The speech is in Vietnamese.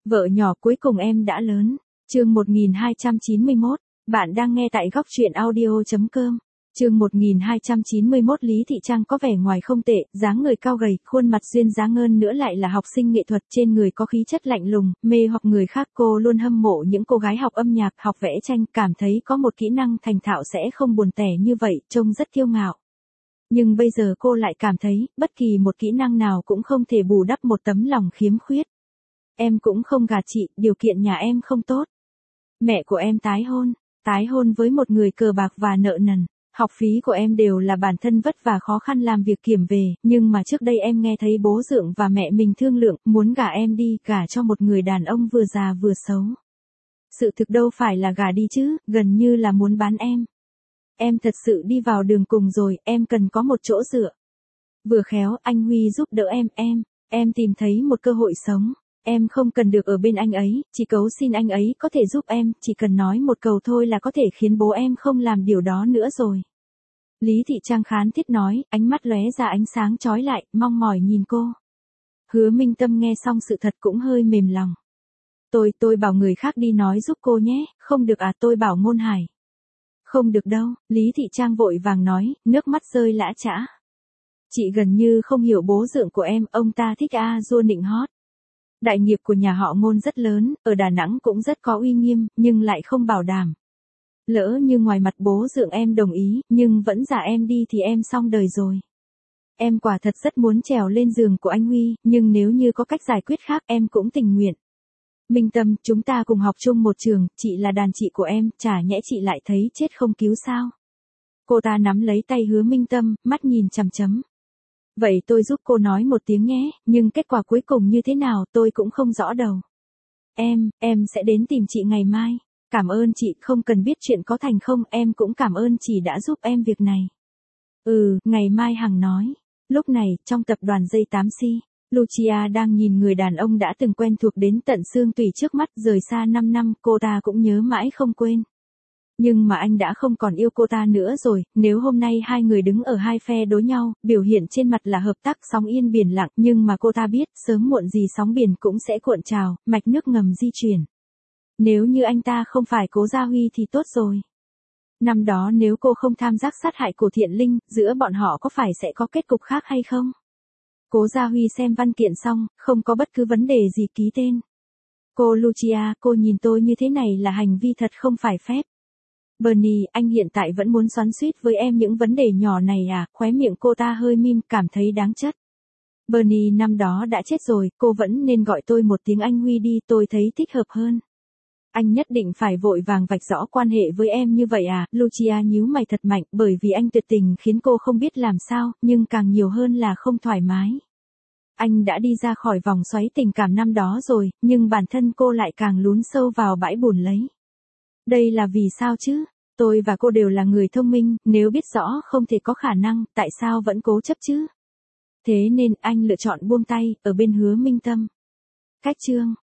Vợ nhỏ cuối cùng em đã lớn. Chương 1291, bạn đang nghe tại góc truyện audio.com. Chương 1291 Lý Thị Trang có vẻ ngoài không tệ, dáng người cao gầy, khuôn mặt duyên dáng hơn nữa lại là học sinh nghệ thuật, trên người có khí chất lạnh lùng, mê hoặc người khác. Cô luôn hâm mộ những cô gái học âm nhạc, học vẽ tranh, cảm thấy có một kỹ năng thành thạo sẽ không buồn tẻ như vậy, trông rất kiêu ngạo. Nhưng bây giờ cô lại cảm thấy, bất kỳ một kỹ năng nào cũng không thể bù đắp một tấm lòng khiếm khuyết. Em cũng không gạt chị, điều kiện nhà em không tốt. Mẹ của em tái hôn với một người cờ bạc và nợ nần. Học phí của em đều là bản thân vất vả khó khăn làm việc kiểm về, nhưng mà trước đây em nghe thấy bố dượng và mẹ mình thương lượng, muốn gả em đi, gả cho một người đàn ông vừa già vừa xấu. Sự thực đâu phải là gả đi chứ, gần như là muốn bán em. Em thật sự đi vào đường cùng rồi, em cần có một chỗ dựa. Vừa khéo, anh Huy giúp đỡ em tìm thấy một cơ hội sống. Em không cần được ở bên anh ấy, chỉ cầu xin anh ấy có thể giúp em, chỉ cần nói một câu thôi là có thể khiến bố em không làm điều đó nữa rồi. Lý Thị Trang khán thiết nói, ánh mắt lóe ra ánh sáng chói lại, mong mỏi nhìn cô. Hứa Minh Tâm nghe xong sự thật cũng hơi mềm lòng. Tôi bảo người khác đi nói giúp cô nhé, không được à, tôi bảo Ngôn Hải. Không được đâu, Lý Thị Trang vội vàng nói, nước mắt rơi lã chã. Chị gần như không hiểu bố dượng của em, ông ta thích dua nịnh hót. Đại nghiệp của nhà họ Ngôn rất lớn, ở Đà Nẵng cũng rất có uy nghiêm, nhưng lại không bảo đảm. Lỡ như ngoài mặt bố dượng em đồng ý, nhưng vẫn giả em đi thì em xong đời rồi. Em quả thật rất muốn trèo lên giường của anh Huy, nhưng nếu như có cách giải quyết khác em cũng tình nguyện. Minh Tâm, chúng ta cùng học chung một trường, chị là đàn chị của em, chả nhẽ chị lại thấy chết không cứu sao. Cô ta nắm lấy tay Hứa Minh Tâm, mắt nhìn chằm chằm. Vậy tôi giúp cô nói một tiếng nhé, nhưng kết quả cuối cùng như thế nào tôi cũng không rõ đâu. Em sẽ đến tìm chị ngày mai. Cảm ơn chị, không cần biết chuyện có thành không, em cũng cảm ơn chị đã giúp em việc này. Ngày mai Hằng nói. Lúc này, trong tập đoàn dây 8C, Lucia đang nhìn người đàn ông đã từng quen thuộc đến tận xương tủy trước mắt, rời xa 5 năm, cô ta cũng nhớ mãi không quên. Nhưng mà anh đã không còn yêu cô ta nữa rồi, nếu hôm nay hai người đứng ở hai phe đối nhau, biểu hiện trên mặt là hợp tác sóng yên biển lặng, nhưng mà cô ta biết, sớm muộn gì sóng biển cũng sẽ cuộn trào, mạch nước ngầm di chuyển. Nếu như anh ta không phải Cố Gia Huy thì tốt rồi. Năm đó nếu cô không tham giác sát hại Cổ Thiện Linh, giữa bọn họ có phải sẽ có kết cục khác hay không? Cố Gia Huy xem văn kiện xong, không có bất cứ vấn đề gì ký tên. Cô Lucia, cô nhìn tôi như thế này là hành vi thật không phải phép. Bernie, anh hiện tại vẫn muốn xoắn xuýt với em những vấn đề nhỏ này à, khóe miệng cô ta hơi mím, cảm thấy đáng chất. Bernie năm đó đã chết rồi, cô vẫn nên gọi tôi một tiếng anh Huy đi, tôi thấy thích hợp hơn. Anh nhất định phải vội vàng vạch rõ quan hệ với em như vậy à, Lucia nhíu mày thật mạnh, bởi vì anh tuyệt tình khiến cô không biết làm sao, nhưng càng nhiều hơn là không thoải mái. Anh đã đi ra khỏi vòng xoáy tình cảm năm đó rồi, nhưng bản thân cô lại càng lún sâu vào bãi bùn lấy. Đây là vì sao chứ? Tôi và cô đều là người thông minh, nếu biết rõ không thể có khả năng, tại sao vẫn cố chấp chứ? Thế nên anh lựa chọn buông tay, ở bên Hứa Minh Tâm. Cách chương